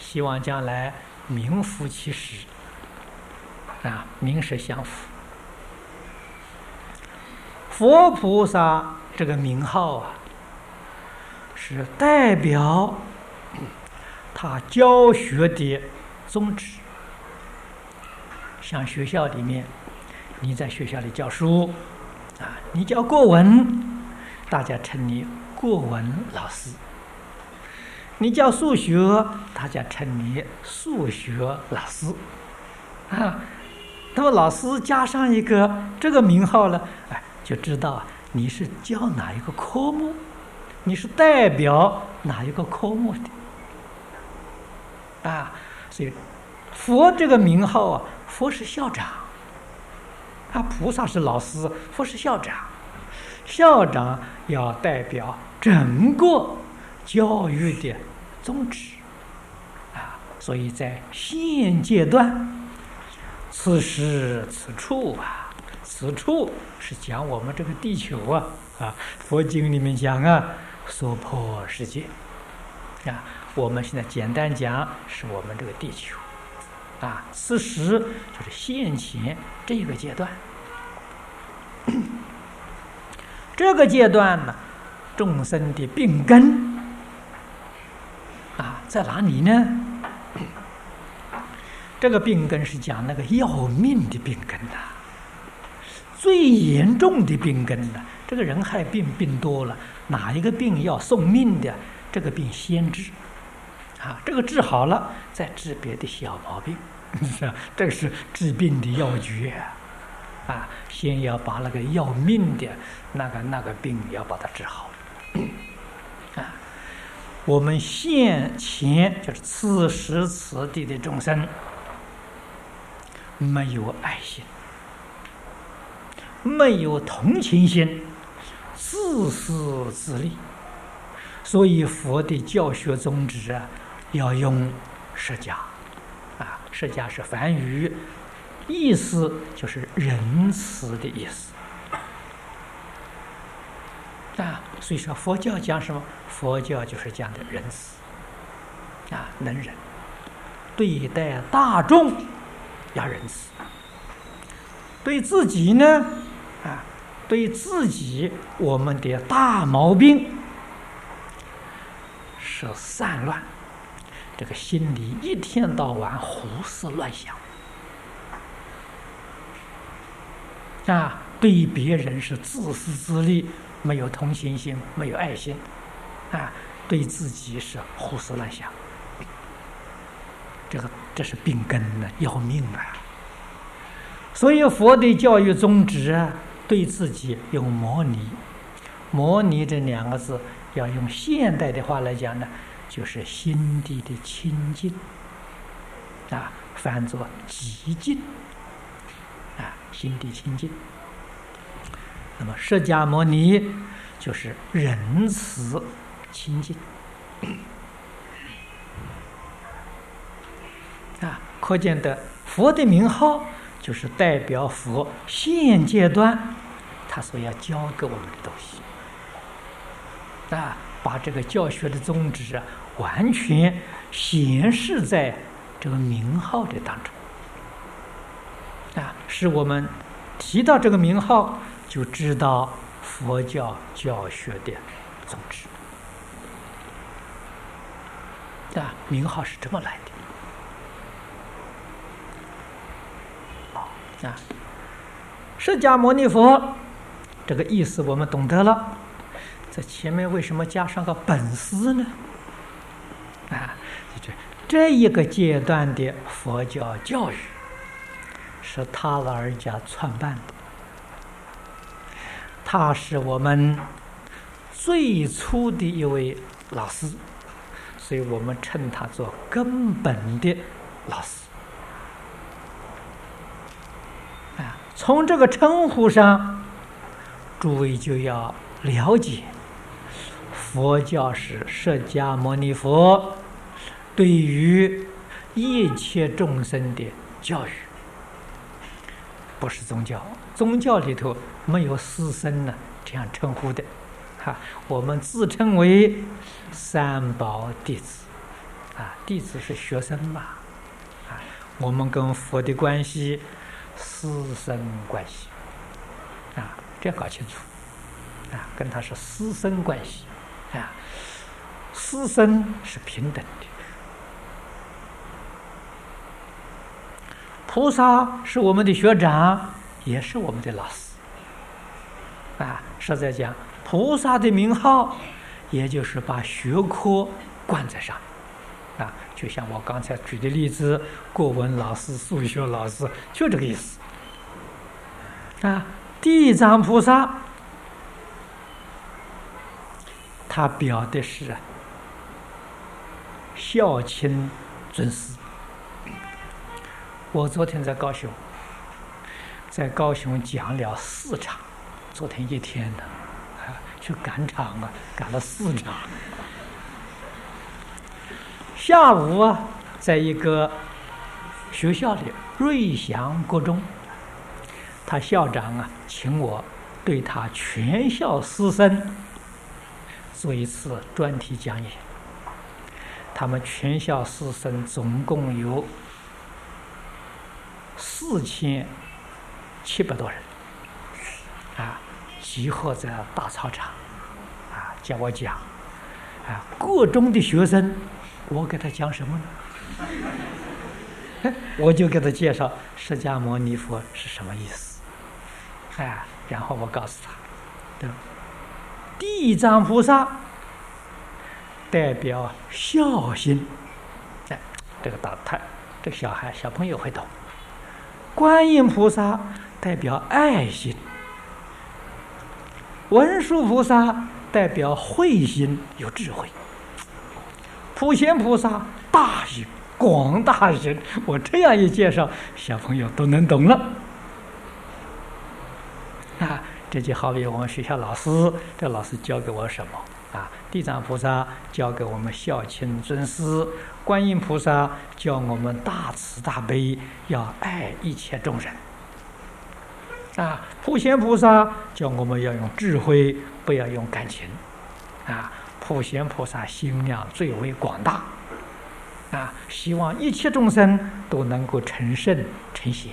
希望将来名副其实，名实相符。佛菩萨这个名号是代表他教学的宗旨。像学校里面，你在学校里教书你教国文，大家称你国文老师；你教数学，大家称你数学老师那么老师加上一个这个名号呢，就知道你是教哪一个科目，你是代表哪一个科目的所以佛这个名号佛是校长菩萨是老师，佛是校长。校长要代表整个教育的宗旨所以在现阶段，此时此处此处是讲我们这个地球佛经里面讲娑婆世界我们现在简单讲是我们这个地球此时就是现前这个阶段。这个阶段呢，众生的病根在哪里呢？这个病根是讲那个要命的病根最严重的病根这个人害病多了，哪一个病要送命的，这个病先治这个治好了再治别的小毛病这个是治病的要诀先要把那个要命的那个病要把它治好我们现前就是此时此地的众生没有爱心，没有同情心，自私自利，所以佛的教学宗旨要用释迦释迦是梵语，意思就是仁慈的意思所以说佛教讲什么？佛教就是讲的仁慈能忍，对待大众要仁慈，对自己呢对自己我们的大毛病是散乱，这个心里一天到晚胡思乱想对别人是自私自利，没有同情心，没有爱心对自己是胡思乱想，这是病根要命所以佛的教育宗旨对自己用模拟，模拟这两个字要用现代的话来讲呢，就是心地的清净翻作极净心地清净。那么释迦牟尼就是仁慈清净可见的佛的名号就是代表佛现阶段他所要教给我们的东西把这个教学的宗旨完全显示在这个名号的当中使我们提到这个名号就知道佛教教学的宗旨名号是这么来的释迦牟尼佛这个意思我们懂得了，在前面为什么加上个本师呢？这一个阶段的佛教教育是他老人家创办的，他是我们最初的一位老师，所以我们称他做根本的老师从这个称呼上，诸位就要了解佛教是释迦牟尼佛对于一切众生的教育，不是宗教。宗教里头没有师生呢这样称呼的我们自称为三宝弟子弟子是学生嘛，我们跟佛的关系，师生关系，这搞清楚，跟他是师生关系，师生是平等的。菩萨是我们的学长，也是我们的老师，实在讲，菩萨的名号，也就是把学科冠在上面，就像我刚才举的例子，国文老师、数学老师，就这个意思。地藏菩萨，他表的是孝亲尊师。我昨天在高雄讲了4场，昨天一天的，去赶场赶了4场。下午在一个学校里，瑞祥国中，他校长请我对他全校师生做一次专题讲演。他们全校师生总共有4700多人，集合在大操场，叫我讲，各中的学生，我给他讲什么呢？我就给他介绍释迦牟尼佛是什么意思，然后我告诉他，对吧？地藏菩萨代表孝心，这个这个小朋友会懂。观音菩萨代表爱心，文殊菩萨代表慧心，有智慧，普贤菩萨大心，广大心。我这样一介绍，小朋友都能懂了。这就好比我们学校老师，这老师教给我什么？地藏菩萨教给我们孝亲尊师，观音菩萨教我们大慈大悲，要爱一切众人。普贤菩萨教我们要用智慧，不要用感情。普贤菩萨心量最为广大，希望一切众生都能够成圣成贤。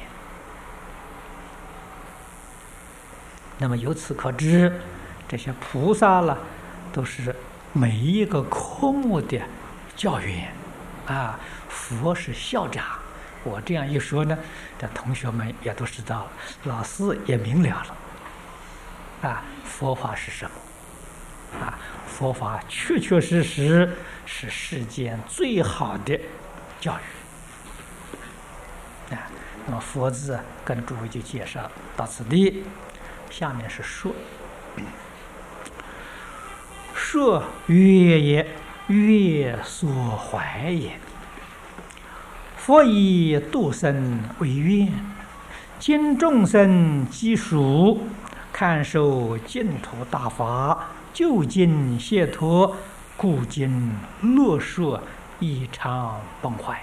那么由此可知，这些菩萨了，都是每一个科目的教员，佛是校长。我这样一说呢，这同学们也都知道了，老师也明了了。佛法是什么？佛法确确实实是世间最好的教育。那么佛字跟诸位就介绍到此地，下面是说。说曰也，曰所怀也。佛以度生为愿，今众生积属，看受净土大法，究竟解脱，故今乐说异常崩坏。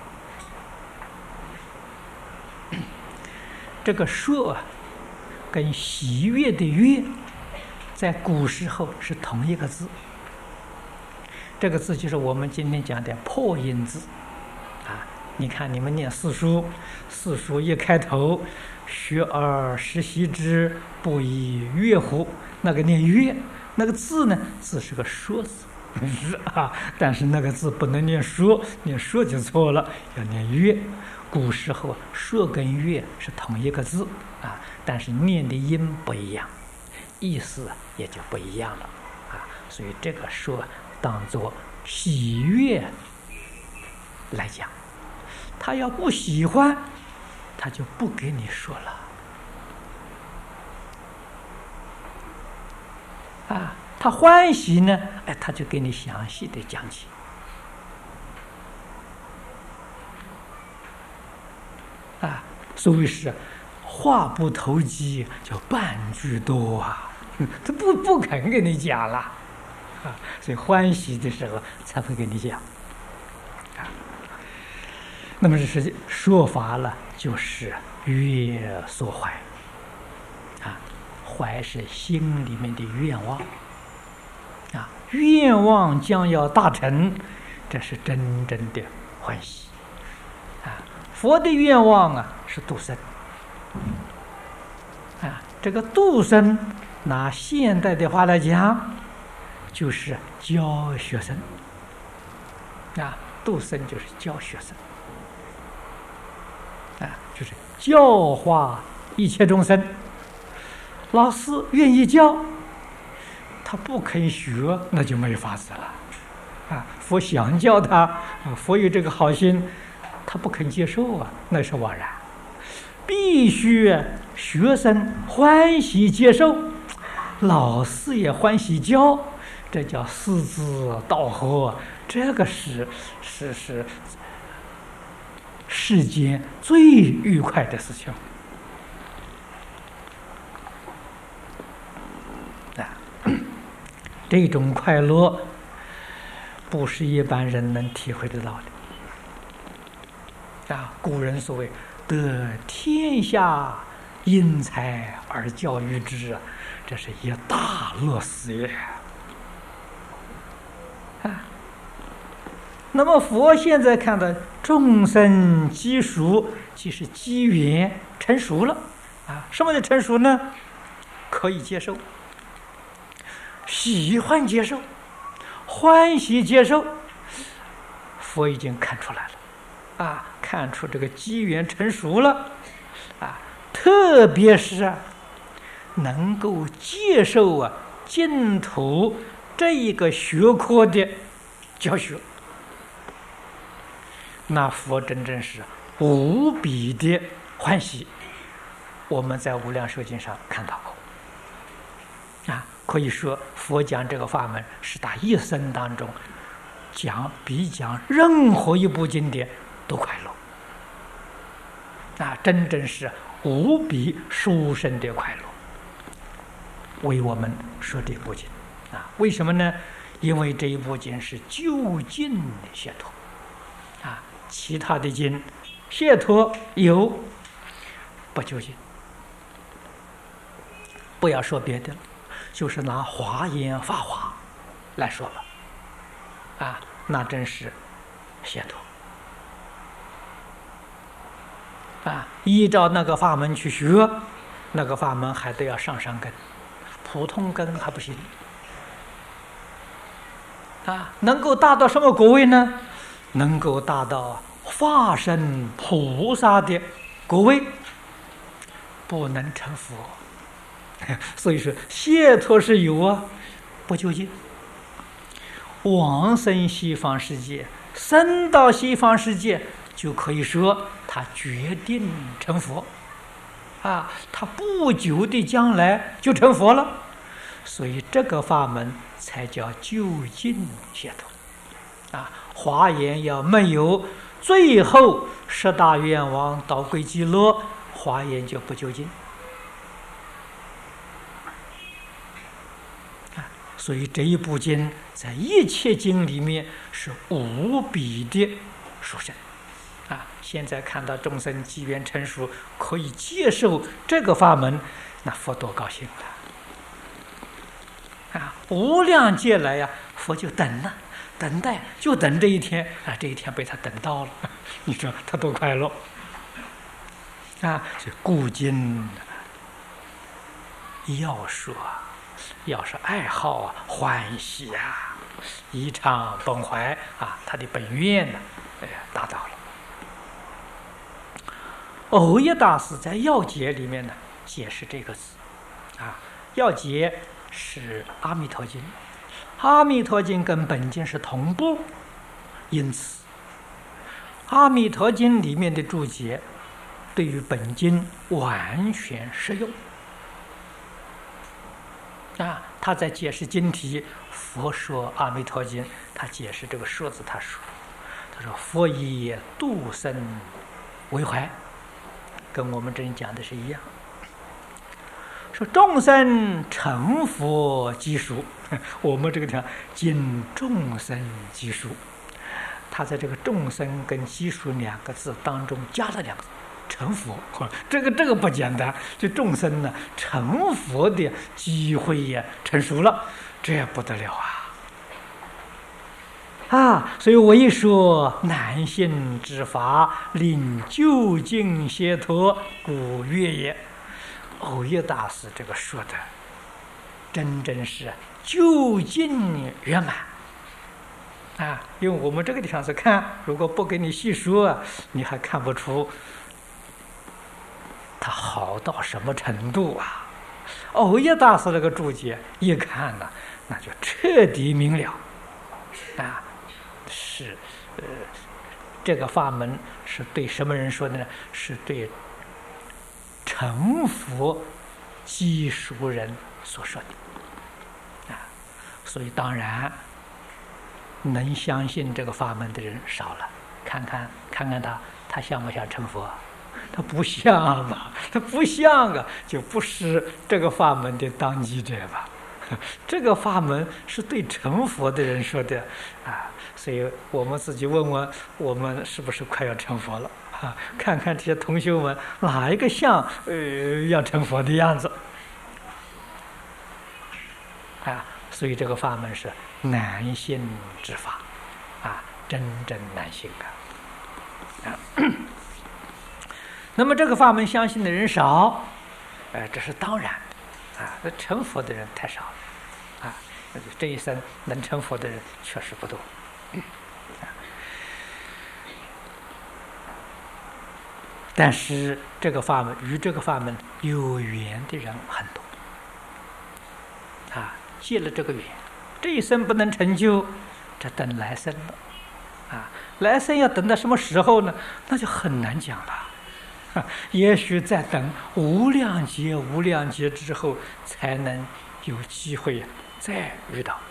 这个说跟喜悦的悦，在古时候是同一个字。这个字就是我们今天讲的破音字。你看你们念四书，四书一开头，学而时习之，不亦乐乎？那个念乐，那个字呢，字是个说字，但是那个字不能念说，念说就错了，要念乐。古时候说跟乐是同一个字但是念的音不一样，意思也就不一样了所以这个说当作喜悦来讲。他要不喜欢，他就不给你说了他欢喜呢，他就给你详细的讲解所谓是话不投机，就半句多他不肯给你讲了所以欢喜的时候才会给你讲那么这是说法了，就是悦所怀怀是心里面的愿望愿望将要达成， 这是真正的欢喜啊！佛的愿望啊是度生啊，这个度生拿现代的话来讲，就是教学生啊，度生就是教学生啊，就是教化一切众生。老师愿意教，他不肯学，那就没法子了啊！佛想教他，佛有这个好心，他不肯接受啊，那是枉然。必须学生欢喜接受，老师也欢喜教，这叫师之道合，这个是世间最愉快的事情啊！这种快乐不是一般人能体会得到的啊！古人所谓得天下英才而教育之，这是一大乐事业啊！那么佛现在看到众生机熟，即是机缘成熟了啊！什么叫成熟呢？可以接受，喜欢接受，欢喜接受，佛已经看出来了啊！看出这个机缘成熟了啊！特别是能够接受净土这一个学科的教学，那佛真正是无比的欢喜。我们在《无量寿经》上看到过啊，可以说佛讲这个法门是他一生当中比讲任何一部经典都快乐啊，真正是无比殊胜的快乐。为我们说这部经啊，为什么呢？因为这一部经是究竟的解脱啊，其他的经解脱有，不究竟。不要说别的，就是拿华严法华来说吧，啊，那真是解脱啊！依照那个法门去学，那个法门还得要上根，普通根还不行啊！能够达到什么果位呢？能够达到化身菩萨的果位，不能成佛。所以说解脱是有啊，不究竟。往生西方世界，生到西方世界，就可以说他决定成佛啊，他不久的将来就成佛了。所以这个法门才叫究竟解脱啊！华严要没有最后10大愿望导归极乐，华严就不究竟啊！所以这一部经在一切经里面是无比的殊胜啊！现在看到众生机缘成熟，可以接受这个法门，那佛多高兴了啊！无量劫来呀，佛就等了，等待就等这一天啊！这一天被他等到了，你说他多快乐啊！这故今要说爱好啊，欢喜啊，宜常本怀啊，他的本愿呢，达到了。藕益大师在要解里面呢解释这个字啊，要解是阿弥陀经，阿弥陀经跟本经是同步，因此阿弥陀经里面的注解对于本经完全适用啊。他在解释经题，佛说阿弥陀经，他解释这个说字，他说佛以度生为怀，跟我们这里讲的是一样。说众生成佛即熟，我们这个讲尽众生即熟，他在这个众生跟即熟2个字当中加了2个字，成佛，这个不简单。这众生呢，成佛的机会也成熟了，这不得了所以我一说难信之法，令究竟解脱，故悦也。藕益大师这个说的，真正是究竟圆满。因为我们这个地方是看，如果不给你细说，你还看不出他好到什么程度啊！藕益大师这个注解一看呢，那就彻底明了是这个法门是对什么人说的呢？是对成佛基熟人所说的所以当然能相信这个法门的人少了。看看他像不像成佛？他不像吧？他不像就不是这个法门的当机者吧？这个法门是对成佛的人说的所以我们自己问问，我们是不是快要成佛了看看这些同学们哪一个像要成佛的样子所以这个法门是难信之法真正难信那么这个法门相信的人少这是当然的成佛的人太少了这一生能成佛的人确实不多但是这个法门与这个法门有缘的人很多借了这个缘，这一生不能成就，这等来生了来生要等到什么时候呢？那就很难讲了也许再等无量劫之后才能有机会再遇到，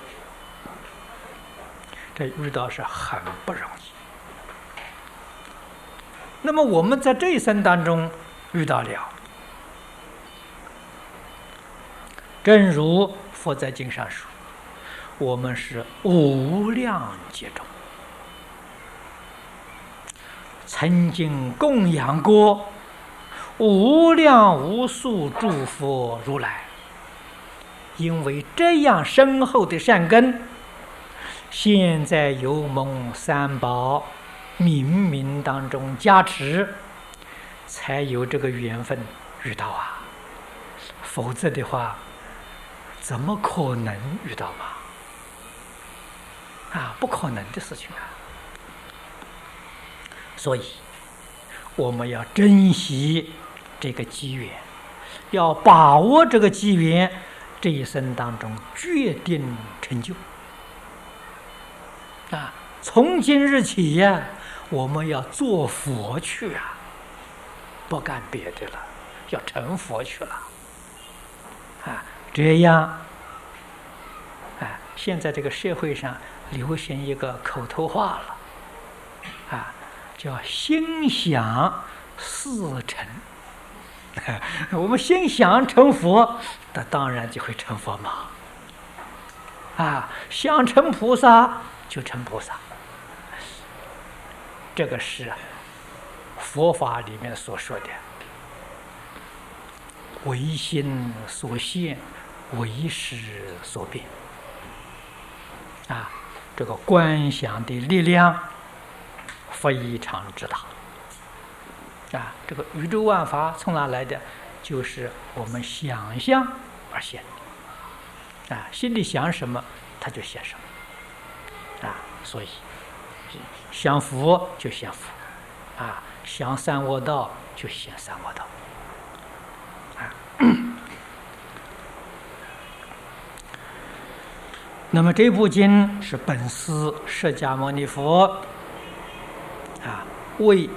这遇到是很不容易。那么我们在这一生当中遇到了，正如佛在经上说，我们是无量劫中曾经供养过无量无数诸佛如来，因为这样深厚的善根，现在有蒙三宝冥冥当中加持，才有这个缘分遇到否则的话怎么可能遇到不可能的事情所以我们要珍惜这个机缘，要把握这个机缘，这一生当中决定成就从今日起我们要做佛去不干别的了，要成佛去了这样现在这个社会上流行一个口头话了叫心想事成我们心想成佛，那当然就会成佛嘛想成菩萨就成菩萨，这个是佛法里面所说的唯心所现，唯识所变这个观想的力量非常之大这个宇宙万法从哪来的？就是我们想象而现心里想什么它就现什么所以想佛就现佛想三恶道就现三恶道那么这部经是本师释迦牟尼佛为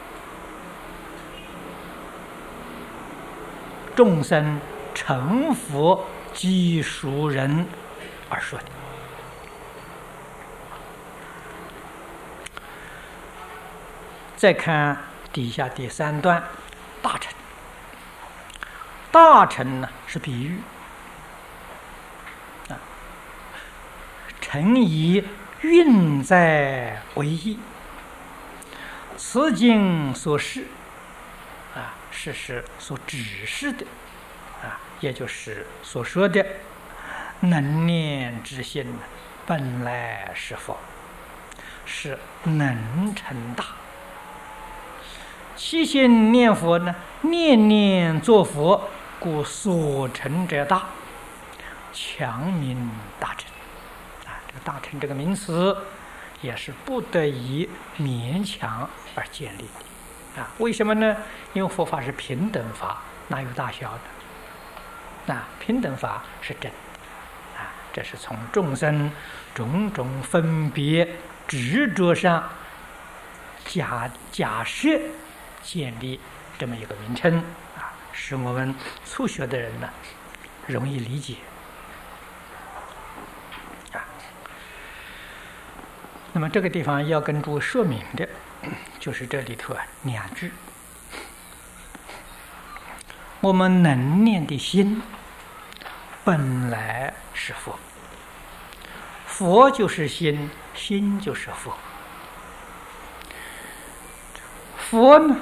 众生成佛基熟人而说的。再看底下第3段，大乘。大乘呢是比喻诚以运在为义，此经所示是所指示的也就是所说的能念之心本来是佛是能成大。起心念佛呢，念念作佛，故所成者大，强名大成。这个大成这个名词，也是不得已勉强而建立的。为什么呢？因为佛法是平等法，哪有大小的？平等法是真的。这是从众生种种分别执着上假设建立这么一个名称使我们初学的人呢容易理解那么这个地方要跟诸位说明的，就是这里头两句：我们能念的心本来是佛，佛就是心，心就是佛。佛呢，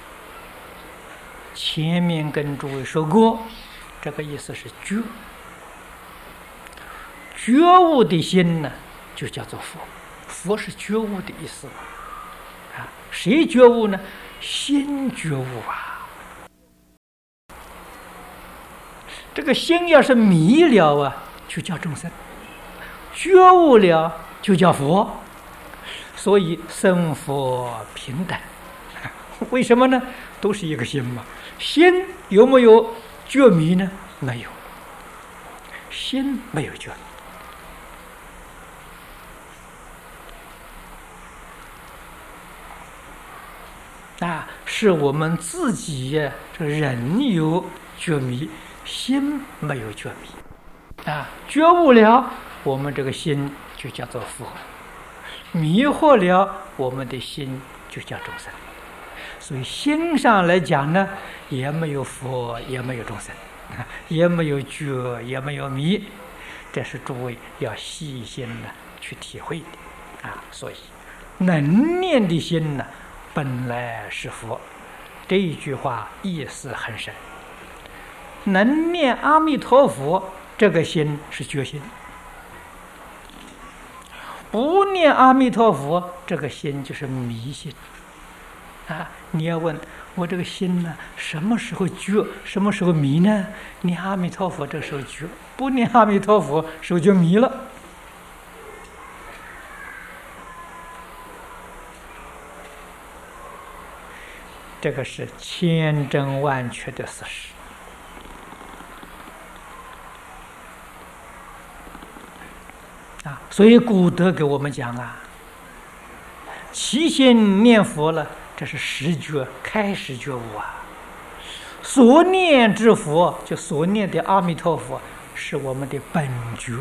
前面跟诸位说过，这个意思是觉，觉悟的心呢，就叫做佛。佛是觉悟的意思谁觉悟呢？心觉悟这个心要是迷了就叫众生；觉悟了就叫佛。所以生佛平等。为什么呢？都是一个心嘛。心有没有觉迷呢？没有，心没有觉迷。是我们自己这人有觉迷，心没有觉迷觉悟了，我们这个心就叫做佛；迷惑了，我们的心就叫众生。所以心上来讲呢，也没有佛，也没有众生，也没有觉，也没有迷。这是诸位要细心的去体会的所以能念的心呢，本来是佛。这一句话意思很深。能念阿弥陀佛，这个心是觉心；不念阿弥陀佛，这个心就是迷心你要问我这个心呢，什么时候觉，什么时候迷呢？念阿弥陀佛这时候觉，不念阿弥陀佛时候就迷了。这个是千真万确的事实所以古德给我们讲起心念佛了，这是实觉，开始觉悟所念之佛，就所念的阿弥陀佛，是我们的本觉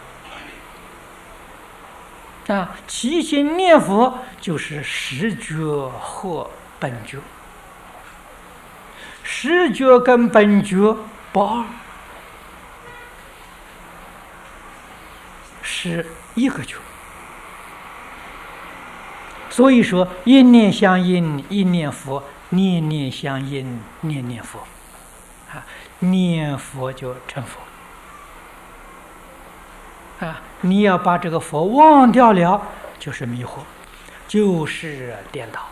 起心念佛就是实觉或本觉。实觉跟本觉不二，是一个觉。所以说一念相应，一念佛；念念相应，念念佛念佛就成佛你要把这个佛忘掉了，就是迷惑，就是颠倒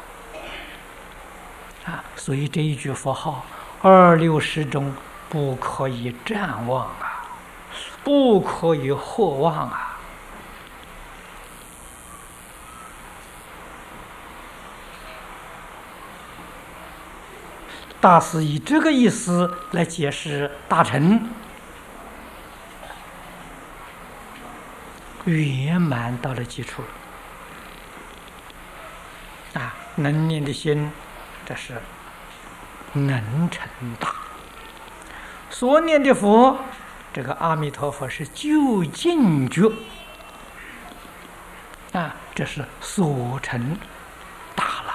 所以这一句佛号260中不可以瞻忘不可以惑忘大师以这个意思来解释大乘，圆满到了基础能念的心，这是能成大；所念的佛，这个阿弥陀佛是究竟觉这是所成大了。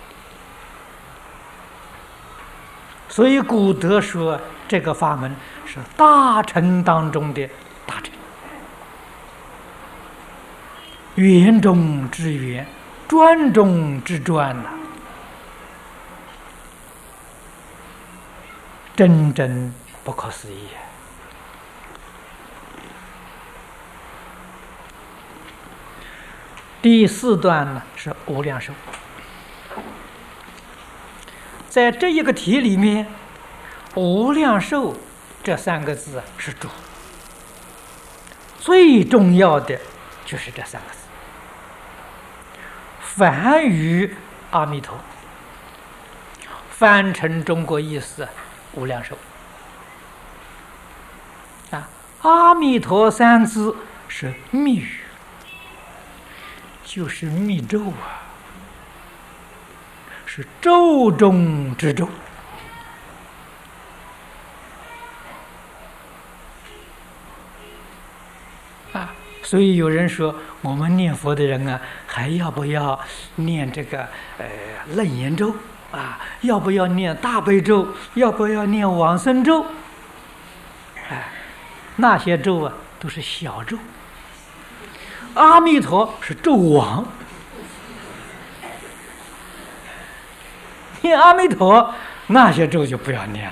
所以古德说这个法门是大乘当中的大乘，圆中之圆，专中之专真正不可思议第4段呢是无量寿。在这一个题里面，无量寿这3个字是主，最重要的就是这3个字。梵语阿弥陀，翻成中国意思无量寿。阿弥陀3字是密语，就是密咒啊，是咒中之咒。所以有人说，我们念佛的人啊，还要不要念这个楞严咒啊？要不要念大悲咒？要不要念往生咒？那些咒啊，都是小咒。阿弥陀是咒王，念阿弥陀，那些咒就不要念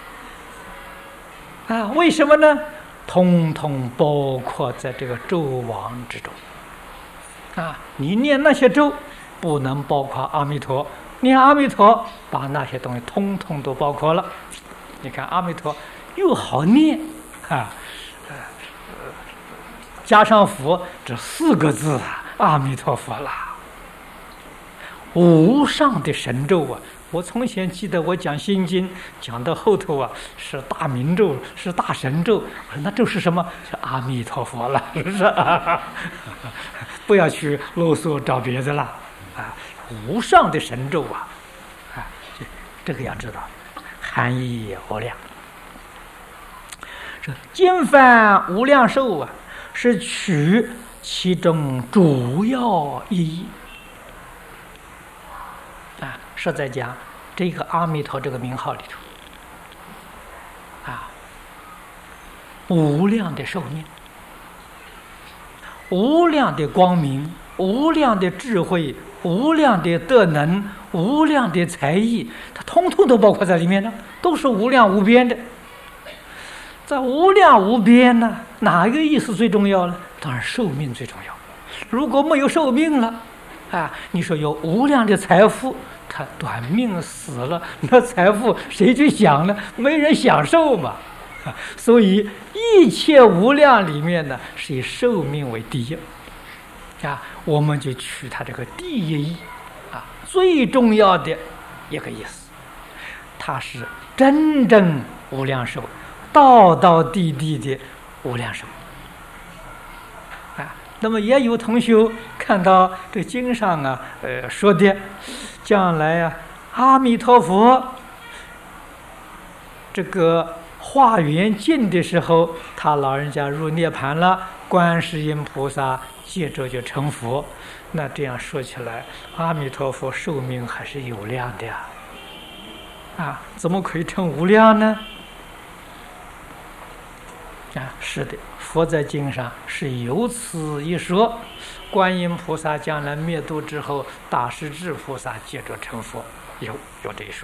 了。为什么呢？统统包括在这个咒王之中。你念那些咒，不能包括阿弥陀；念阿弥陀，把那些东西统统都包括了。你看阿弥陀又好念加上佛这4个字阿弥陀佛啦，无上的神咒啊！我从前记得我讲心经讲到后头是大明咒，是大神咒。我说那咒是什么？是阿弥陀佛了，是不是？不要去啰嗦找别的了无上的神咒这个要知道，含义无量。这经幡无量寿是取其中主要意义。是在讲这个阿弥陀这个名号里头无量的寿命，无量的光明，无量的智慧，无量的德能，无量的才艺，它通通都包括在里面呢，都是无量无边的。在无量无边呢，哪一个意思最重要呢？当然寿命最重要。如果没有寿命了你说有无量的财富，他短命死了，那财富谁去享呢？没人享受嘛。所以一切无量里面呢，是以寿命为第一我们就取它这个第一义最重要的一个意思，它是真正无量寿，道道地地的无量寿那么也有同学看到这经上说的，将来阿弥陀佛这个化缘尽的时候，他老人家入涅槃了，观世音菩萨接着就成佛。那这样说起来，阿弥陀佛寿命还是有量的怎么可以成无量呢？是的，佛在经上是有此一说，观音菩萨将来灭度之后，大势至菩萨接着成佛，有这一说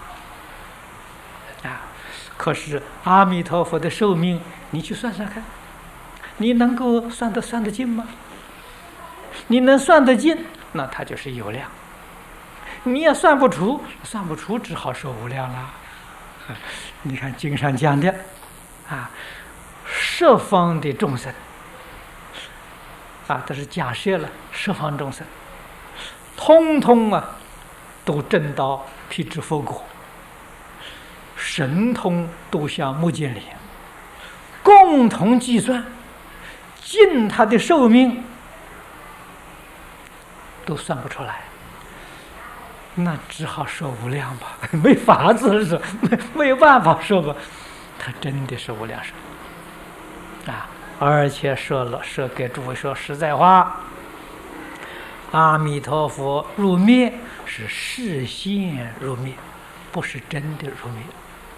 可是阿弥陀佛的寿命，你去算算看，你能够算得尽吗？你能算得尽，那它就是有量；你也算不出，只好说无量了。你看经上讲的十方的众生都是假设了十方众生，通通都证到辟支佛果，神通都像目犍连，共同计算尽他的寿命都算不出来，那只好说无量吧，没法子说，没有办法说吧，他真的是无量寿而且说给诸位说实在话，阿弥陀佛入灭是示现入灭，不是真的入灭。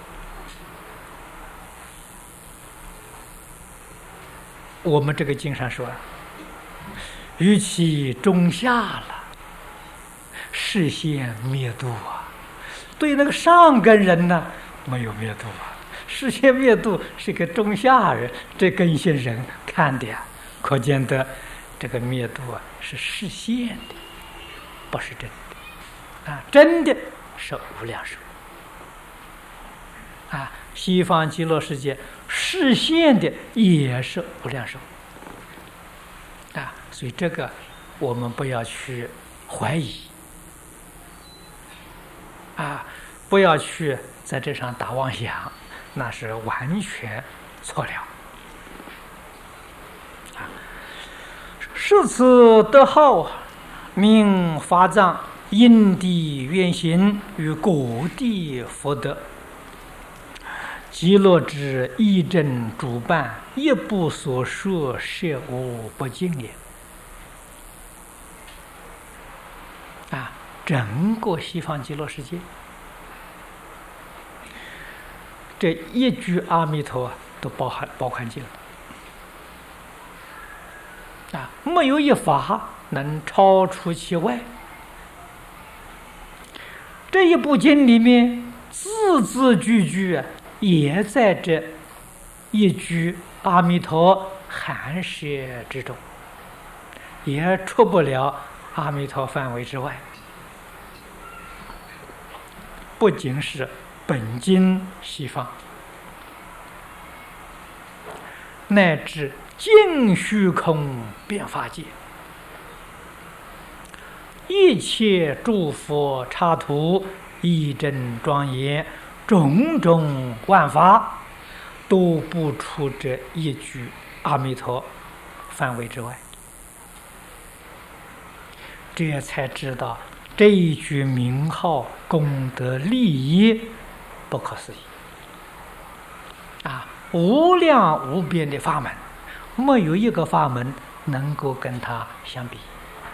我们这个经上说于其中下了，示现灭度对那个上根人呢没有灭度示现灭度是给中下人这根性人看的可见得这个灭度是示现的，不是真的。真的是无量寿。西方极乐世界示现的也是无量寿。所以这个我们不要去怀疑，不要去在这上打妄想，那是完全错了。是此德号，名法藏，因地愿行，与各地福德，极乐之义正主办，一不所说，实无不尽也。整个西方极乐世界，这一句阿弥陀都包含进了。没有一法能超出其外。这一部经里面，字字句句也在这一句阿弥陀含摄之中，也出不了阿弥陀范围之外。不仅是本经西方，乃至尽虚空遍法界，一切诸佛刹土义正庄严，种种万法都不出这一句阿弥陀范围之外。这才知道这一句名号功德利益不可思议。无量无边的法门，没有一个法门能够跟它相比。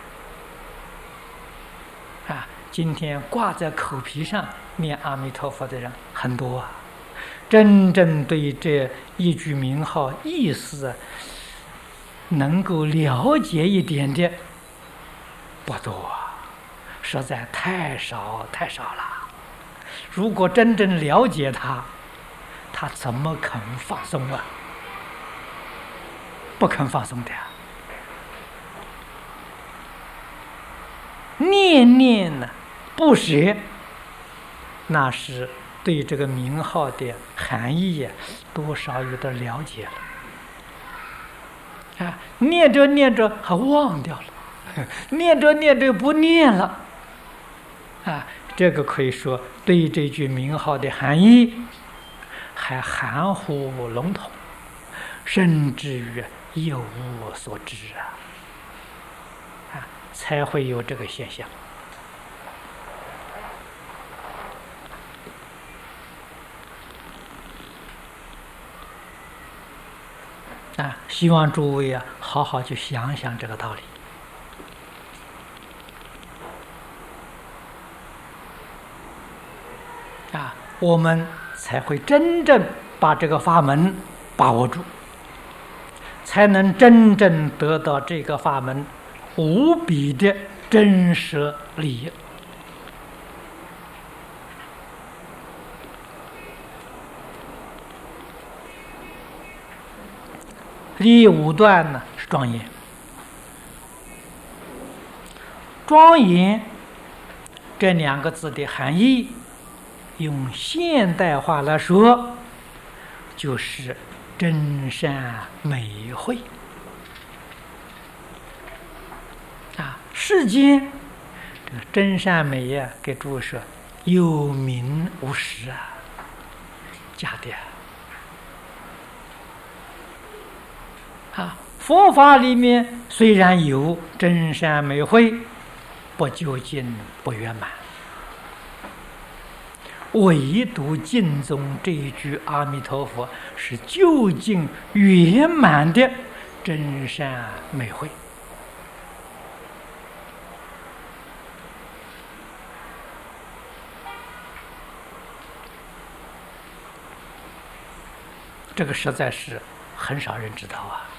今天挂在口皮上念阿弥陀佛的人很多真正对这一句名号意思能够了解一点的不多，实在太少太少了。如果真正了解他怎么肯放松啊？不肯放松的念念呢不舍，那是对这个名号的含义多少有点了解了。念着念着还忘掉了，念着念着不念了。这个可以说对这句名号的含义还含糊笼统，甚至于一无所知才会有这个现象。希望诸位好好去想想这个道理。我们才会真正把这个法门把握住，才能真正得到这个法门无比的真实利益。第五段呢是庄严。庄严这两个字的含义，用现代话来说，就是真善美慧。世间这个真善美给诸位说有名无实假的佛法里面虽然有真善美慧，不究竟不圆满。唯独净宗这一句阿弥陀佛是究竟圆满的真善美慧。这个实在是很少人知道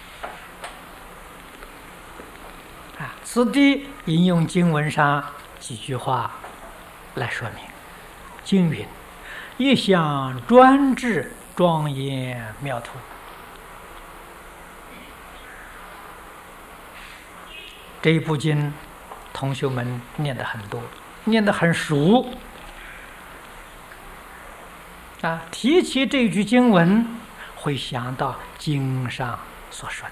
此地引用经文上几句话来说明。经云：一向专制，庄严妙土。 这一部经，同学们念得很多，念得很熟。提起这句经文，会想到经上所说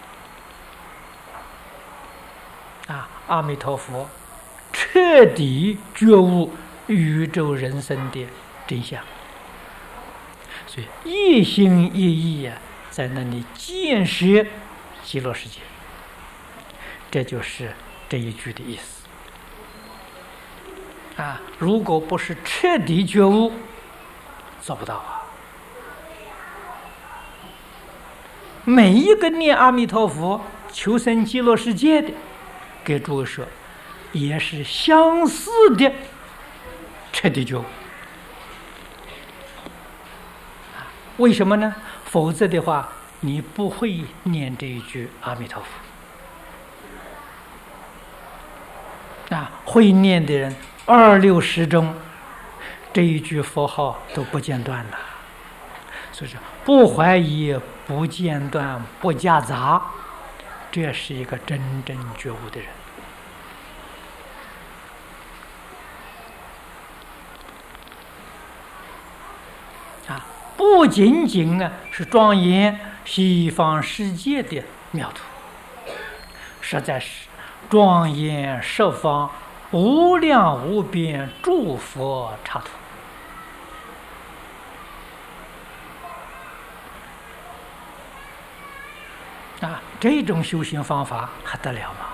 的阿弥陀佛彻底觉悟宇宙人生的真相，所以一心一意在那里建设极乐世界，这就是这一句的意思。如果不是彻底觉悟，做不到每一个念阿弥陀佛求生极乐世界的，给诸位说，也是相似的彻底觉悟。为什么呢？否则的话，你不会念这一句阿弥陀佛。会念的人，26时中这一句佛号都不间断了。所以说，不怀疑，不间断，不夹杂，这是一个真正觉悟的人。不仅仅是庄严西方世界的妙土，实在是庄严十方无量无边诸佛刹土。这种修行方法还得了吗？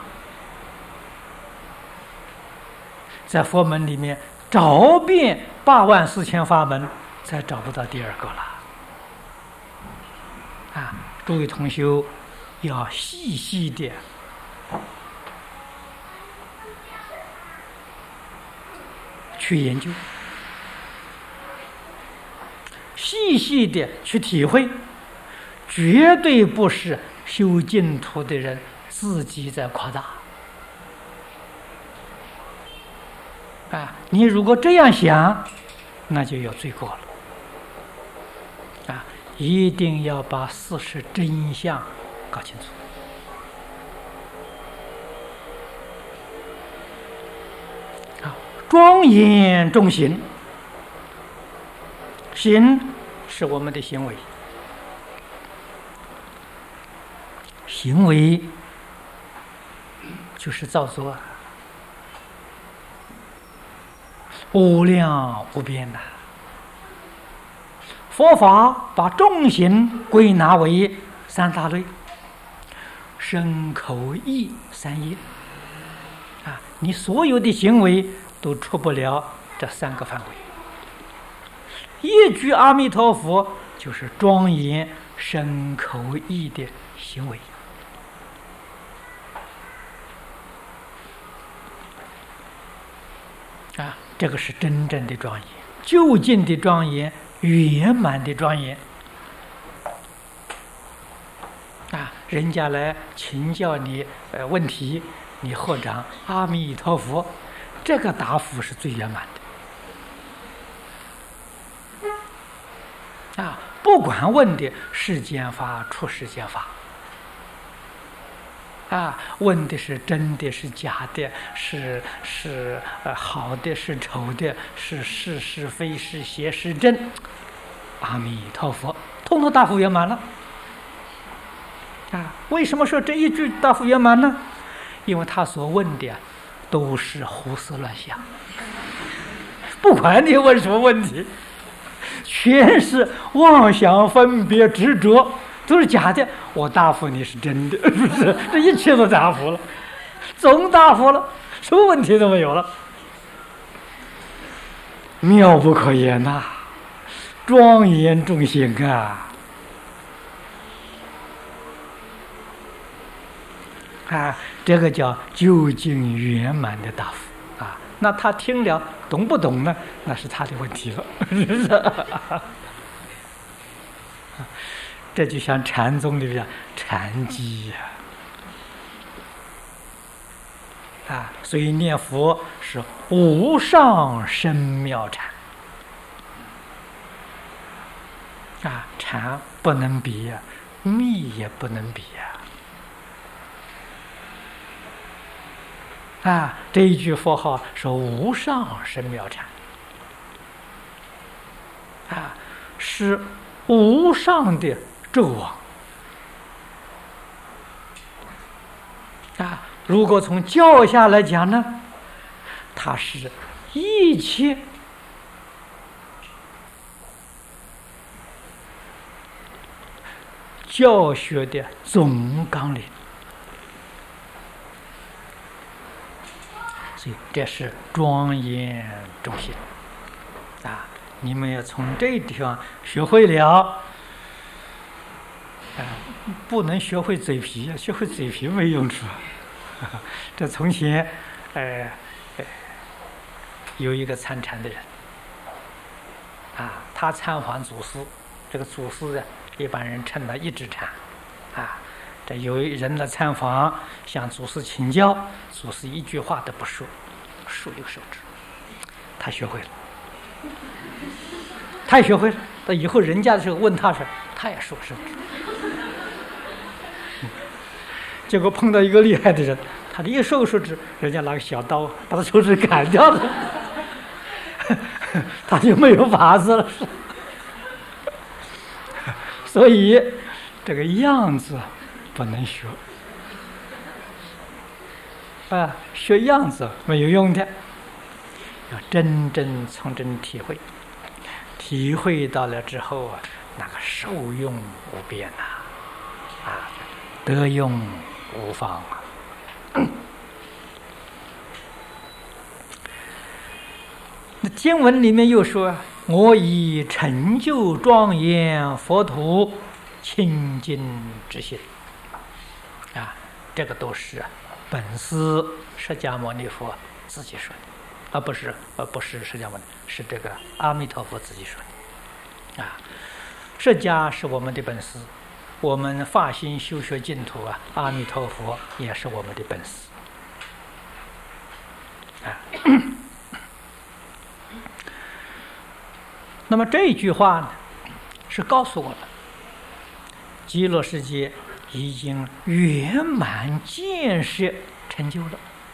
在佛门里面找遍84000法门，再找不到第二个了。诸位同修要细细的去研究，细细的去体会，绝对不是修净土的人自己在夸大。你如果这样想，那就有罪过了。一定要把事实真相搞清楚。庄严重行，行是我们的行为，行为就是造作无量无边的。佛法把众行归纳为3大类：身口意3业。你所有的行为都出不了这3个范围。一句阿弥陀佛就是庄严身口意的行为。这个是真正的庄严，究竟的庄严，圆满的庄严。人家来请教你问题，你合掌阿弥陀佛，这个答复是最圆满的。不管问的世间法、出世间法，问的是真的是假的，是好的是丑的，是是是非是邪是正，阿弥陀佛，通通答复圆满了。为什么说这一句答复圆满呢？因为他所问的都是胡思乱想，不管你问什么问题，全是妄想分别执着，都是假的。我答复你是真的，是不是？这一切都答复了，总答复了，什么问题都没有了，妙不可言呐！庄严众行这个叫究竟圆满的答复那他听了懂不懂呢？那是他的问题了，是不是？这就像禅宗里边禅机所以念佛是无上深妙禅禅不能比密也不能比这一句佛号是无上深妙禅，是无上的咒王。如果从教下来讲呢，它是一切教学的总纲领，所以这是庄严中心你们要从这地方学会了不能学会嘴皮，学会嘴皮没用处。这从前有一个参禅的人他参访祖师，这个祖师呢，一般人称他一指禅这有人来参访向祖师请教，祖师一句话都不说，竖一个手指。他学会了，他也学会了。到以后人家的时候问他说，他也竖手指。结果碰到一个厉害的人，他一竖手指，人家拿个小刀把他手指砍掉了，他就没有法子了。所以这个样子不能学学样子没有用的，要真正从真体会，体会到了之后那个受用无边得用无方那经文里面又说，我以成就庄严佛土清净之心这个都是本师释迦牟尼佛自己说的不是释迦牟尼，是这个阿弥陀佛自己说的释迦是我们的本师，我们发心修学净土阿弥陀佛也是我们的本师那么这句话呢，是告诉我们，极乐世界已经圆满建设成就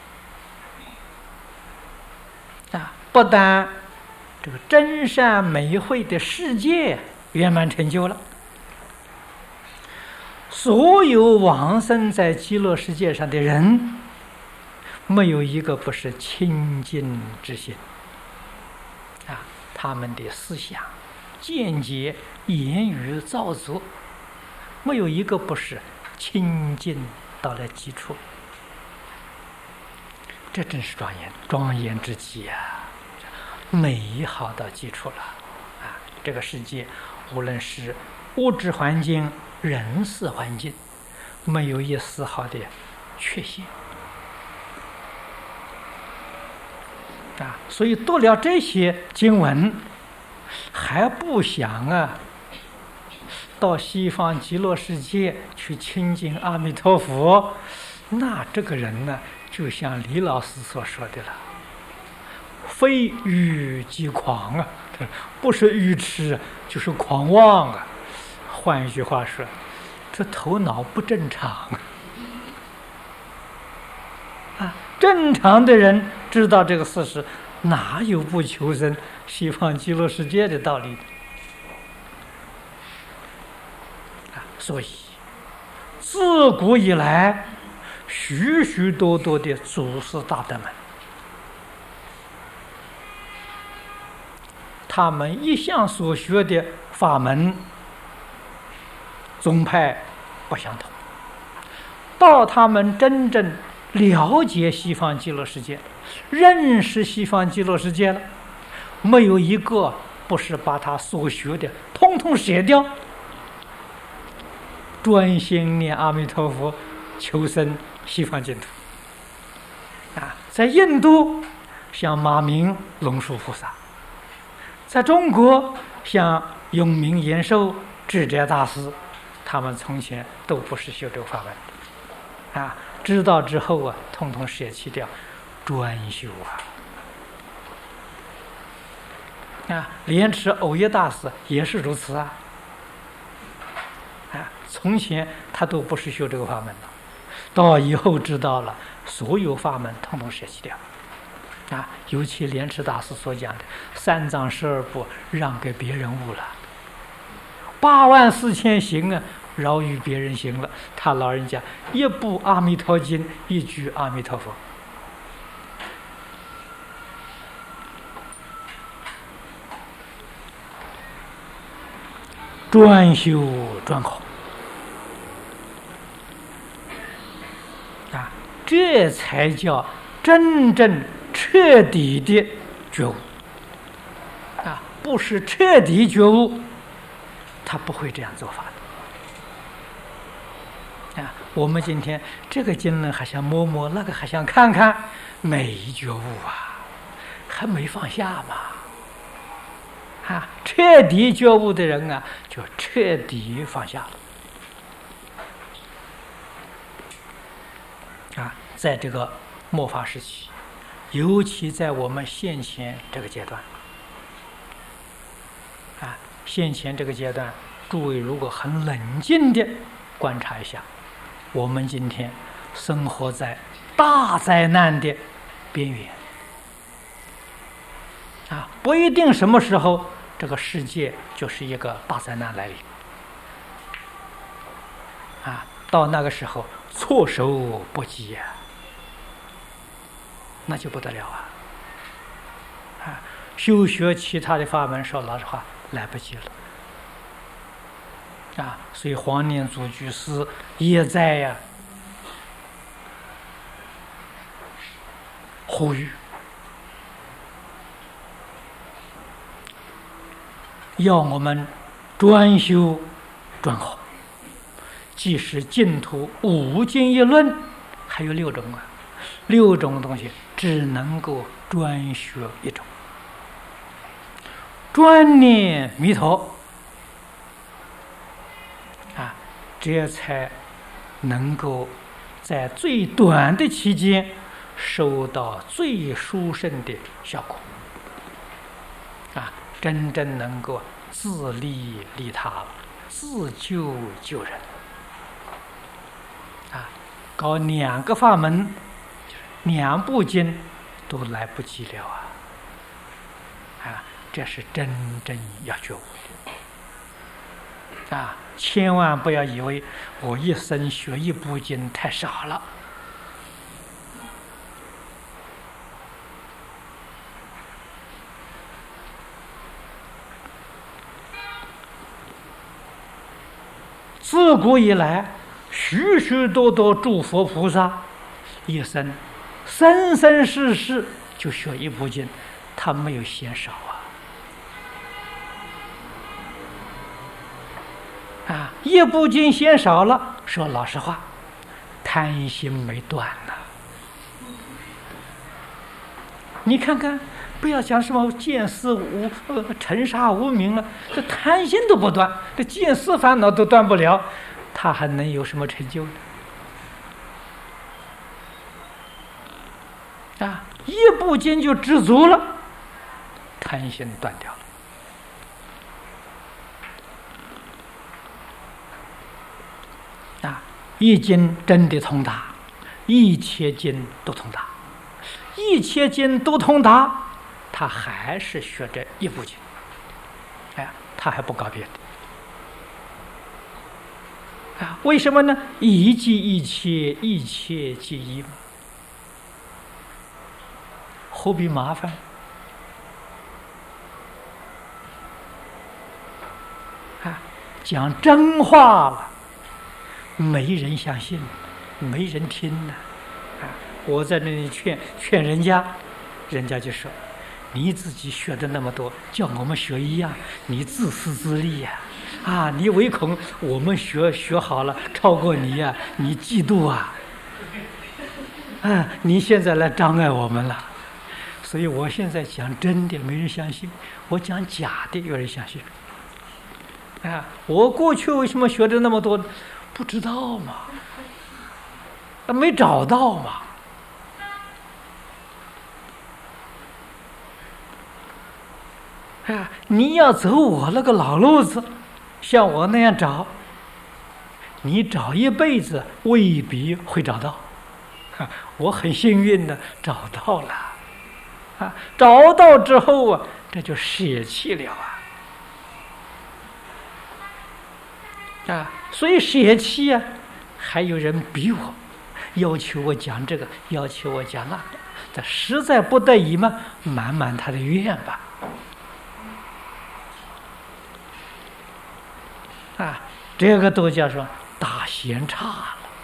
了不但这个真善美慧的世界圆满成就了，所有往生在极乐世界上的人，没有一个不是清净之心他们的思想、见解、言语、造作，没有一个不是清净到了极处。这真是庄严之极美好到极处了这个世界无论是物质环境、人事环境，没有一丝毫的缺陷所以读了这些经文，还不想到西方极乐世界去亲近阿弥陀佛，那这个人呢，就像李老师所说的了，非愚即狂不是愚痴就是狂妄换一句话说，这头脑不正常正常的人知道这个事实，哪有不求生西方极乐世界的道理所以自古以来许许多多的祖师大德们，他们一向所学的法门宗派不相同，到他们真正了解西方极乐世界，认识西方极乐世界了，没有一个不是把他所学的通通舍掉，专心念阿弥陀佛，求生西方净土在印度像马明龙树菩萨，在中国像永明延寿智者大师，他们从前都不是修这个法门知道之后统统舍弃掉，专修莲池藕益大师也是如此从前他都不是修这个法门的， 到以后知道了，所有法门统统舍弃掉。尤其莲池大师所讲的3藏12部让给别人悟了，84000行饶于别人行了。他老人家一部《阿弥陀经》，一句阿弥陀佛。专修专考这才叫真正彻底的觉悟不是彻底觉悟，他不会这样做法的我们今天这个经呢，还想摸摸，那个还想看看，没觉悟还没放下嘛彻底觉悟的人就彻底放下了在这个末法时期，尤其在我们现前这个阶段现前这个阶段，诸位如果很冷静地观察一下，我们今天生活在大灾难的边缘不一定什么时候这个世界就是一个大灾难来临到那个时候措手不及那就不得了修学其他的法门，说老实话来不及了所以黄念祖居士也在呼吁，要我们专修专好，即使净土5经一论，还有6种6种东西只能够专学一种，专念弥陀这才能够在最短的期间收到最殊胜的效果真正能够自利利他，自救救人搞2个法门2部经都来不及了这是真正要觉悟千万不要以为我一生学1部经太少了自古以来许许多多诸佛菩萨一生生生世世就学1部经，他没有嫌少1部经嫌少了，说老实话，贪心没断你看看，不要讲什么见思尘沙无明了，这贪心都不断，这见思烦恼都断不了，他还能有什么成就呢1部经就知足了，贪心断掉了一经真的通达，一切经都通达，一切经都通达，他还是学这1部经他还不搞别的为什么呢？一即一切，一切即一，何必麻烦讲真话了，没人相信，没人听我在那里劝人家，人家就说你自己学的那么多，叫我们学一样，你自私自利你唯恐我们学好了超过你你嫉妒你现在来障碍我们了。所以我现在讲真的没人相信，我讲假的有人相信我过去为什么学的那么多？不知道嘛，没找到嘛你要走我那个老路子，像我那样找， 你找一辈子未必会找到。我很幸运的找到了，找到之后啊，这就舍弃了所以舍弃啊，还有人逼我，要求我讲这个，要求我讲那个，这实在不得已嘛，满满他的愿吧。这个都叫说大闲岔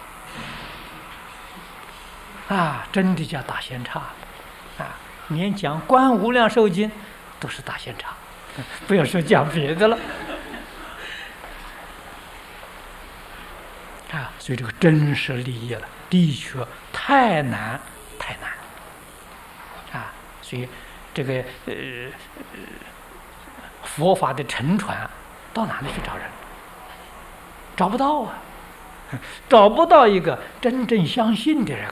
了，真的叫大闲岔了，连讲《观无量寿经》都是大闲岔，不要说讲别的了。所以这个真实利益了，的确太难太难所以这个佛法的沉传到哪里去找人？找不到找不到一个真正相信的人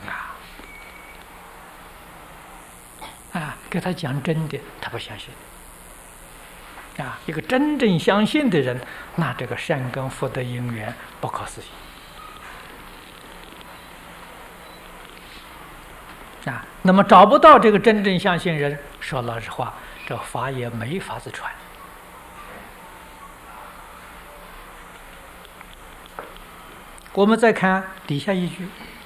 给他讲真的，他不相信一个真正相信的人，那这个善根福德因缘不可思议那么找不到这个真正相信人，说老实话，这法也没法子传。我们再看底下一句：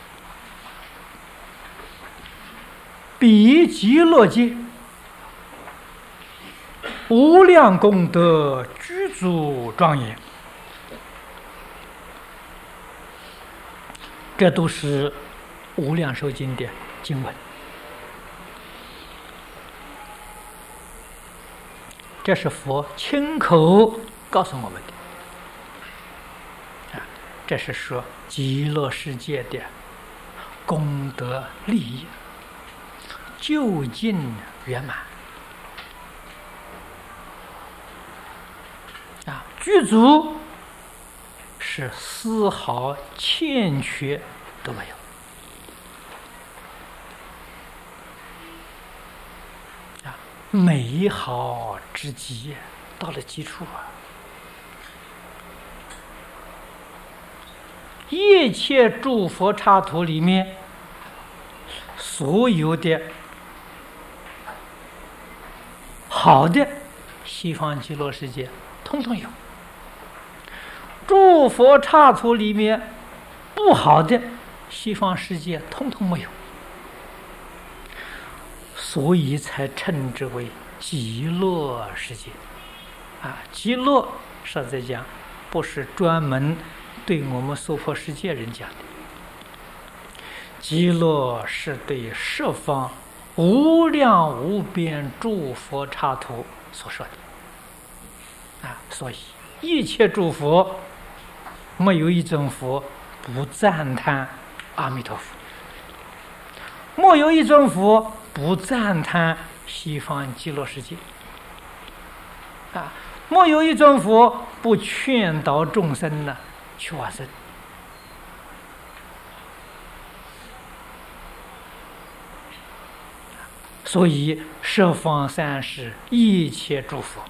彼极乐界，无量功德具足庄严。这都是无量寿经的经文，这是佛亲口告诉我们的这是说极乐世界的功德利益究竟圆满具足，是丝毫欠缺都没有美好之极，到了极处一切诸佛刹土里面所有的好的西方极乐世界统统有，诸佛刹土里面不好的西方世界统统没有，所以才称之为极乐世界极乐实在讲不是专门对我们娑婆世界人讲的，极乐是对十方无量无边诸佛刹土所说的所以一切诸佛没有一尊佛不赞叹阿弥陀佛，没有一尊佛不赞叹西方极乐世界没有一尊佛不劝导众生呢去往生所以十方三世一切诸佛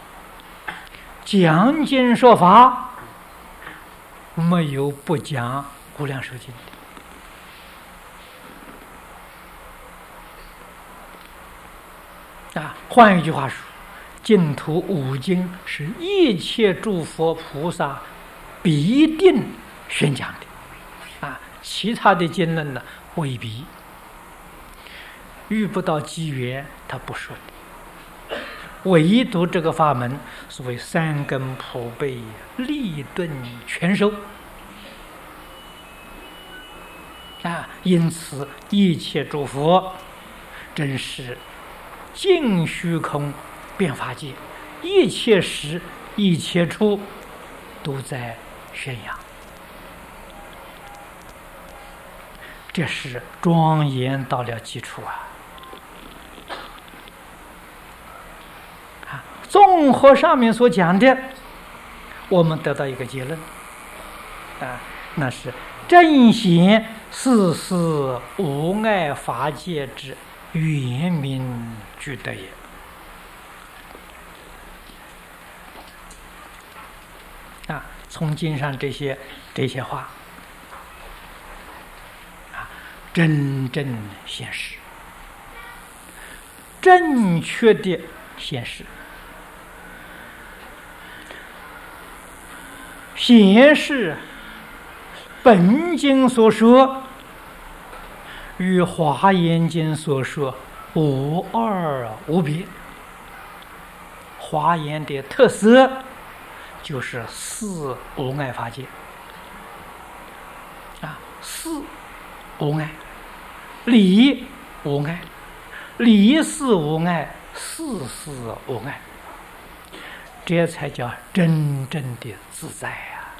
讲经说法，没有不讲无量寿经的换一句话说，净土五经是一切诸佛菩萨必定宣讲的其他的经论呢未必，遇不到机缘他不说的，唯独这个法门所谓三根普被利钝全收因此一切诸佛真是尽虚空遍法界，一切时一切处都在宣扬，这是庄严到了极处综合上面所讲的，我们得到一个结论那是正显世事无碍法界之圆明具德也从经上这些话真正显示，正确的显示，显示本经所说与华严经所说无二无别。华严的特色就是四无碍法界四无碍，理无碍，理四无碍，事无碍，这才叫真正的自在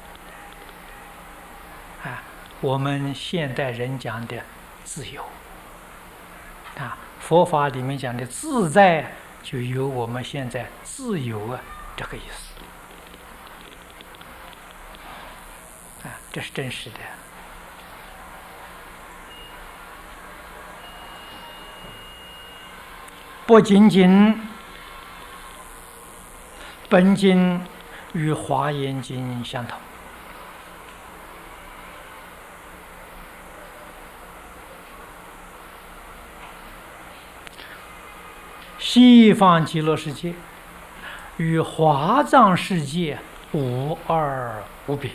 我们现代人讲的自由佛法里面讲的自在，就有我们现在自由这个意思这是真实的。不仅仅本经与华严经相同，西方极乐世界与华藏世界无二无别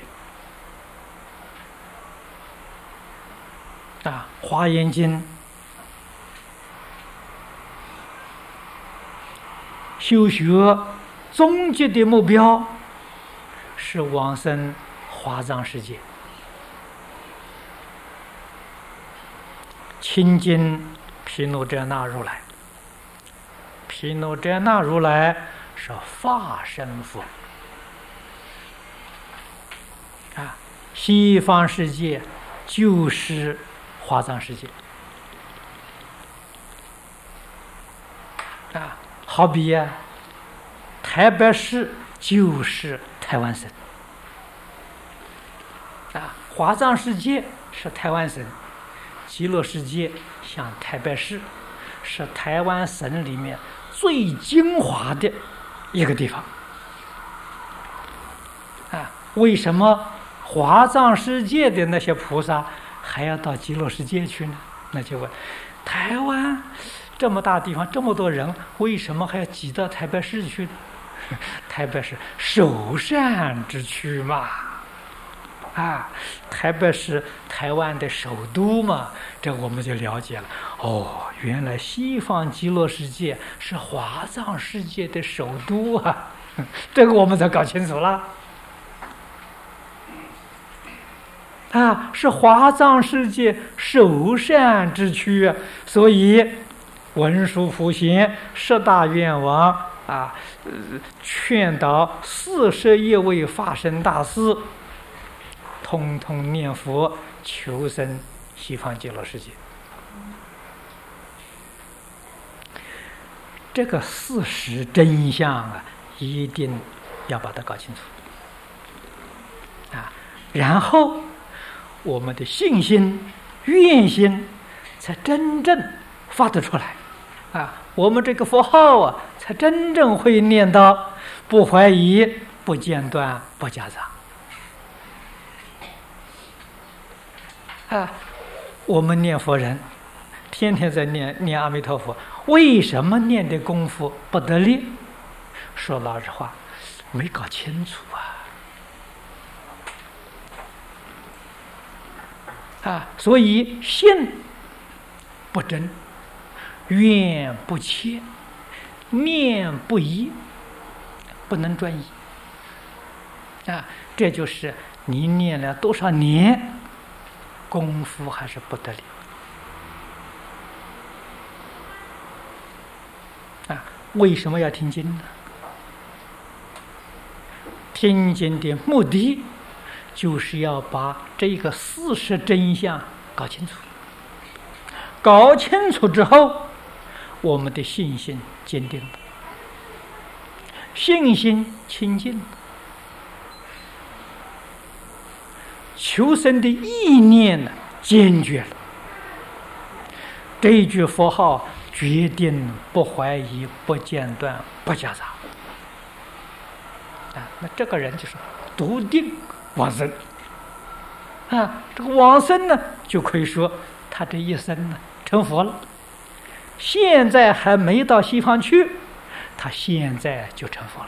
华严经修学终极的目标是往生华藏世界，亲近毗卢遮那如来。毗卢遮那如来是法身佛西方世界就是华藏世界好比台北市就是台湾省华藏世界是台湾省，极乐世界像台北市，是台湾省里面最精华的一个地方为什么华藏世界的那些菩萨还要到极乐世界去呢？那就问，台湾这么大地方，这么多人，为什么还要挤到台北市去呢？台北是首善之区嘛台北是台湾的首都嘛，这我们就了解了。原来西方极乐世界是华藏世界的首都这个我们才搞清楚了是华藏世界首善之区所以文殊普贤十大愿王劝导41位法身大师通通念佛求生西方极乐世界。这个事实真相一定要把它搞清楚然后我们的信心愿心才真正发得出来我们这个佛号才真正会念到，不怀疑，不间断，不夹杂我们念佛人天天在念阿弥陀佛，为什么念的功夫不得力？说老实话，没搞清楚所以信不真，愿不切，念不一，不能专一这就是你念了多少年，功夫还是不得力为什么要听经呢？听经的目的就是要把这个事实真相搞清楚，搞清楚之后，我们的信心坚定，信心清净，求生的意念坚决了，这一句佛号决定不怀疑，不间断，不夹杂那这个人就是笃定往生。这个往生呢，就可以说他这一生呢成佛了。现在还没到西方去，他现在就成佛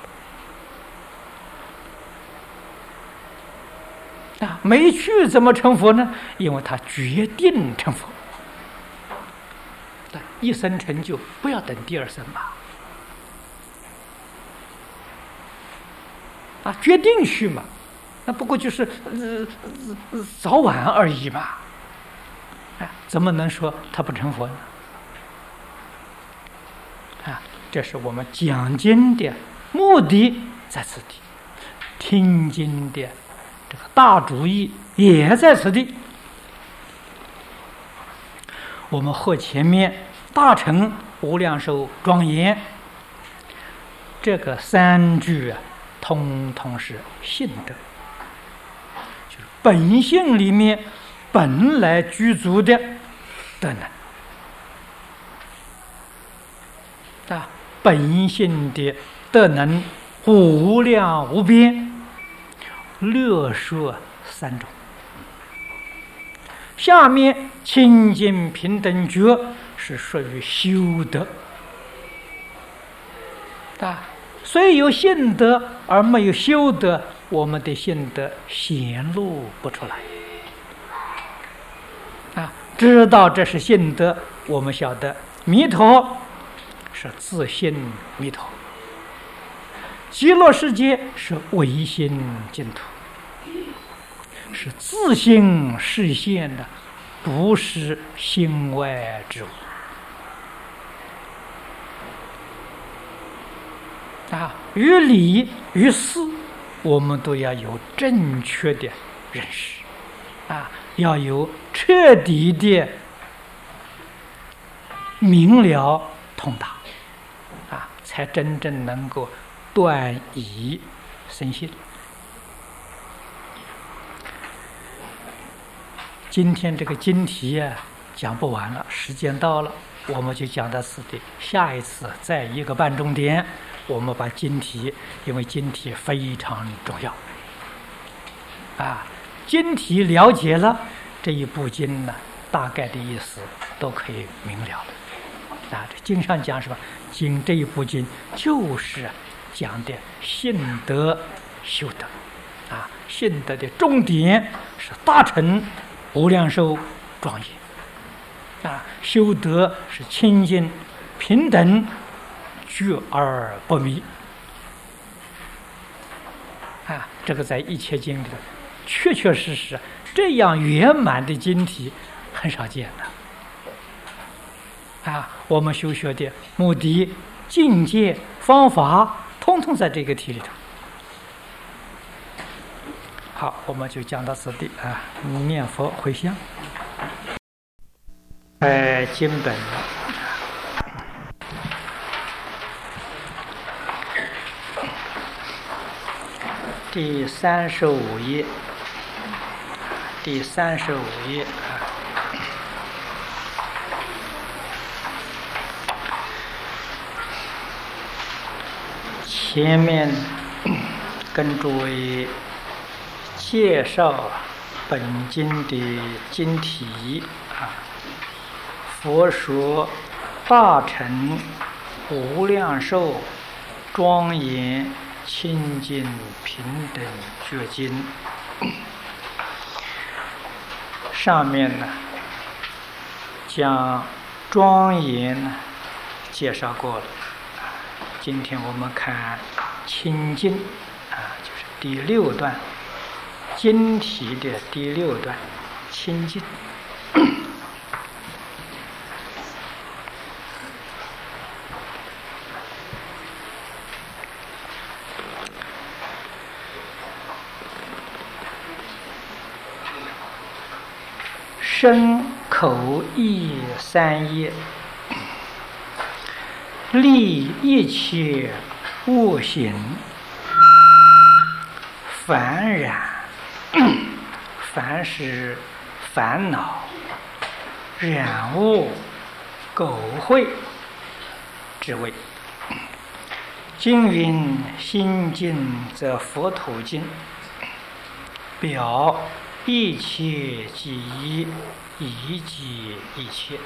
了。没去怎么成佛呢？因为他决定成佛。一生成就，不要等第二生吧。决定去嘛，那不过就是早晚而已嘛。怎么能说他不成佛呢？这是我们讲经的目的在此地，听经的这个大主意也在此地。我们和前面大乘无量寿庄严这个3句通通是性德，就是本性里面本来具足的德能。本性的德能无量无边，略说3种。下面清净平等觉是属于修德。虽有性德而没有修德，我们的性德显露不出来。知道这是性德，我们晓得弥陀是自性弥陀，极乐世界是唯心净土，是自性实现的，不是心外之物。于理于事，我们都要有正确的认识，要有彻底的明了通达，才真正能够断疑生信。今天这个经题讲不完了，时间到了，我们就讲到此地。下一次再1个半钟点，我们把经题，因为经题非常重要，经题了解了，这一部经呢，大概的意思都可以明了了。这经上讲什么？经这一部经就是讲的信德修德，信德的重点是大乘无量寿庄严，修德是清净平等觉而不迷。这个在一切经里头确确实实这样圆满的经题很少见的。我们修学的目的、境界、方法，通通在这个题里头。好，我们就讲到此地念佛回向。经本第35页，第35页前面跟诸位介绍本经的经题佛说大乘无量寿庄严清净平等觉经，上面呢将庄严介绍过了。今天我们看清净就是第6段经题的第6段清净。身口意3业，立一切恶行，烦染，烦是烦恼，染污垢秽之谓。经云：心净则佛土净。 表一切即一，一即一切。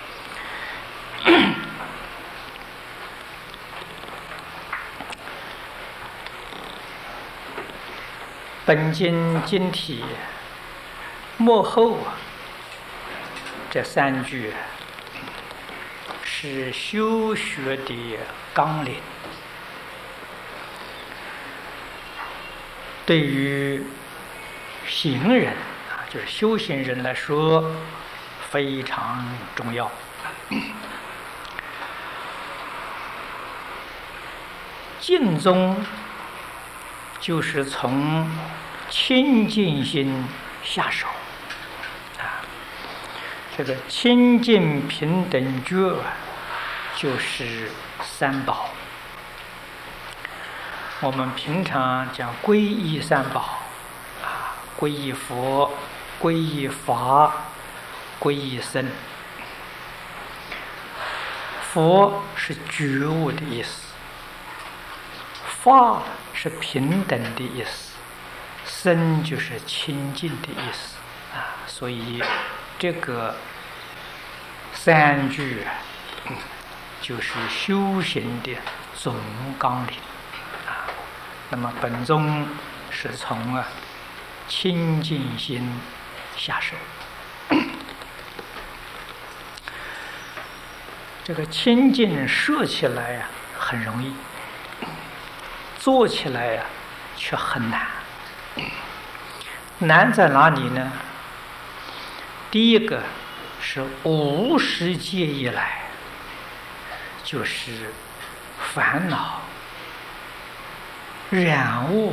本经经题末后这3句是修学的纲领，对于行人就是修行人来说非常重要。净宗就是从清净心下手这个清净平等觉就是三宝。我们平常讲皈依三宝皈依佛、皈依法、皈依僧。佛是觉悟的意思，法是平等的意思，僧就是清净的意思所以这个3句就是修行的总纲领那么本宗是从清净心下手。这个清净设起来很容易，做起来却很难。难在哪里呢？第一个是无始界以来就是烦恼染物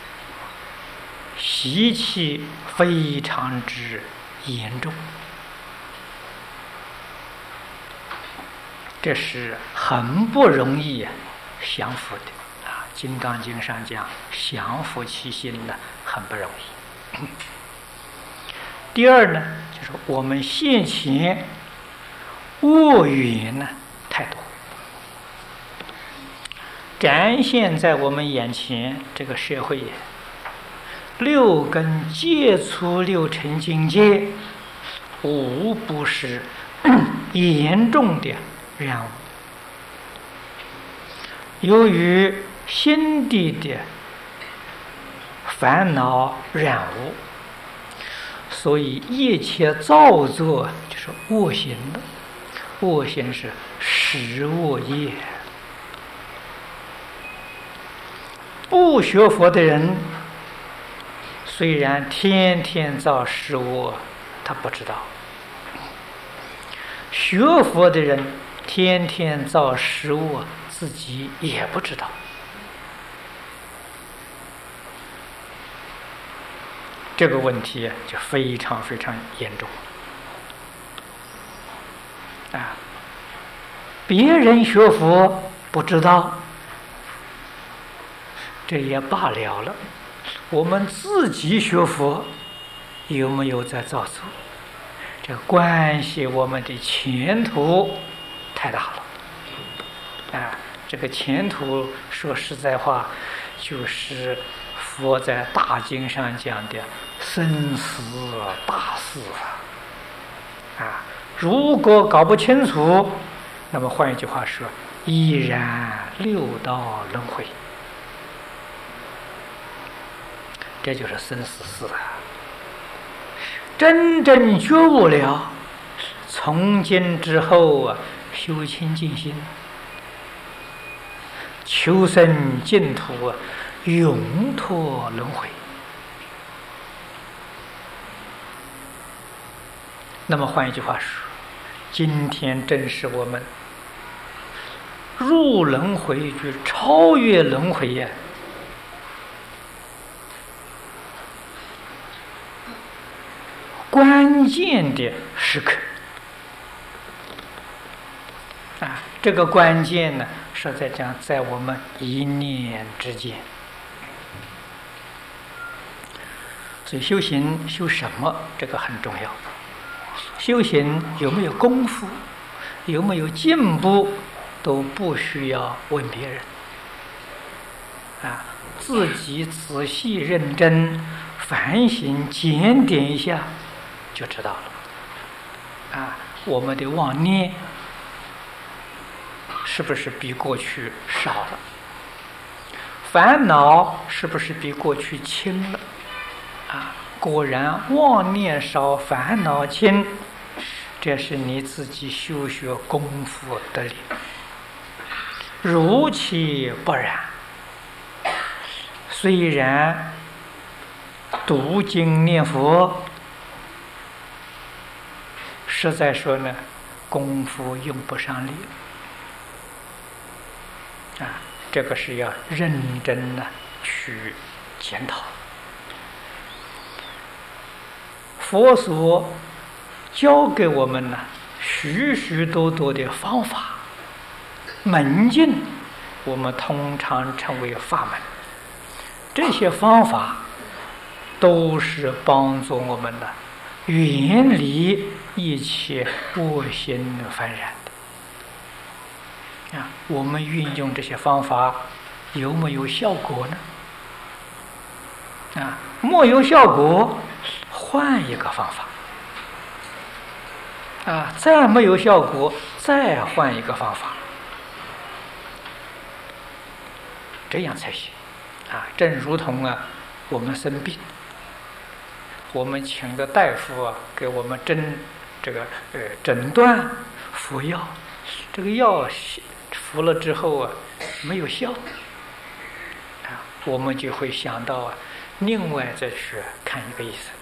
习气非常之严重，这是很不容易降服的《金刚经》上讲降服其心呢很不容易。第二呢，就是我们现前恶缘呢太多，展现在我们眼前这个社会6根接触6尘境界，无不是严重的染污。由于心地的烦恼染污，所以一切造作就是恶行的，恶行是十恶业。不学佛的人虽然天天造十恶，他不知道；学佛的人天天造十恶，自己也不知道。这个问题就非常非常严重别人学佛不知道，这也罢了，我们自己学佛有没有在造作？这关系我们的前途太大了这个前途说实在话，就是佛在大经上讲的生死大事如果搞不清楚，那么换一句话说，依然六道轮回，这就是生死事真正觉悟了，从今之后修清净心，求生净土永脱轮回。那么换一句话说，今天正是我们入轮回去超越轮回关键的时刻这个关键呢，实在讲在我们一念之间。所以修行修什么，这个很重要。修行有没有功夫，有没有进步，都不需要问别人自己仔细认真反省检点一下，就知道了。我们的妄念是不是比过去少了？烦恼是不是比过去轻了？果然妄念少，烦恼轻，这是你自己修学功夫得力。如其不然，虽然读经念佛，实在说呢，功夫用不上力。这个是要认真的去检讨。佛所教给我们呢，许许多多的方法门径，我们通常称为法门。这些方法都是帮助我们的远离一切恶行烦染的。我们运用这些方法有没有效果呢？没有效果，换一个方法。再没有效果，再换一个方法，这样才行。正如同我们生病，我们请的大夫给我们诊断服药，这个药服了之后没有效，我们就会想到另外再去看一个医生。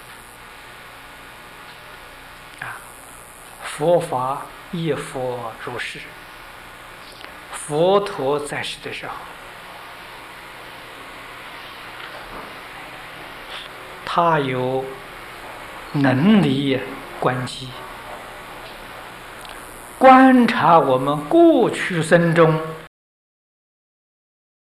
佛法亦复如是。佛陀在世的时候，他有能力观机，观察我们过去生中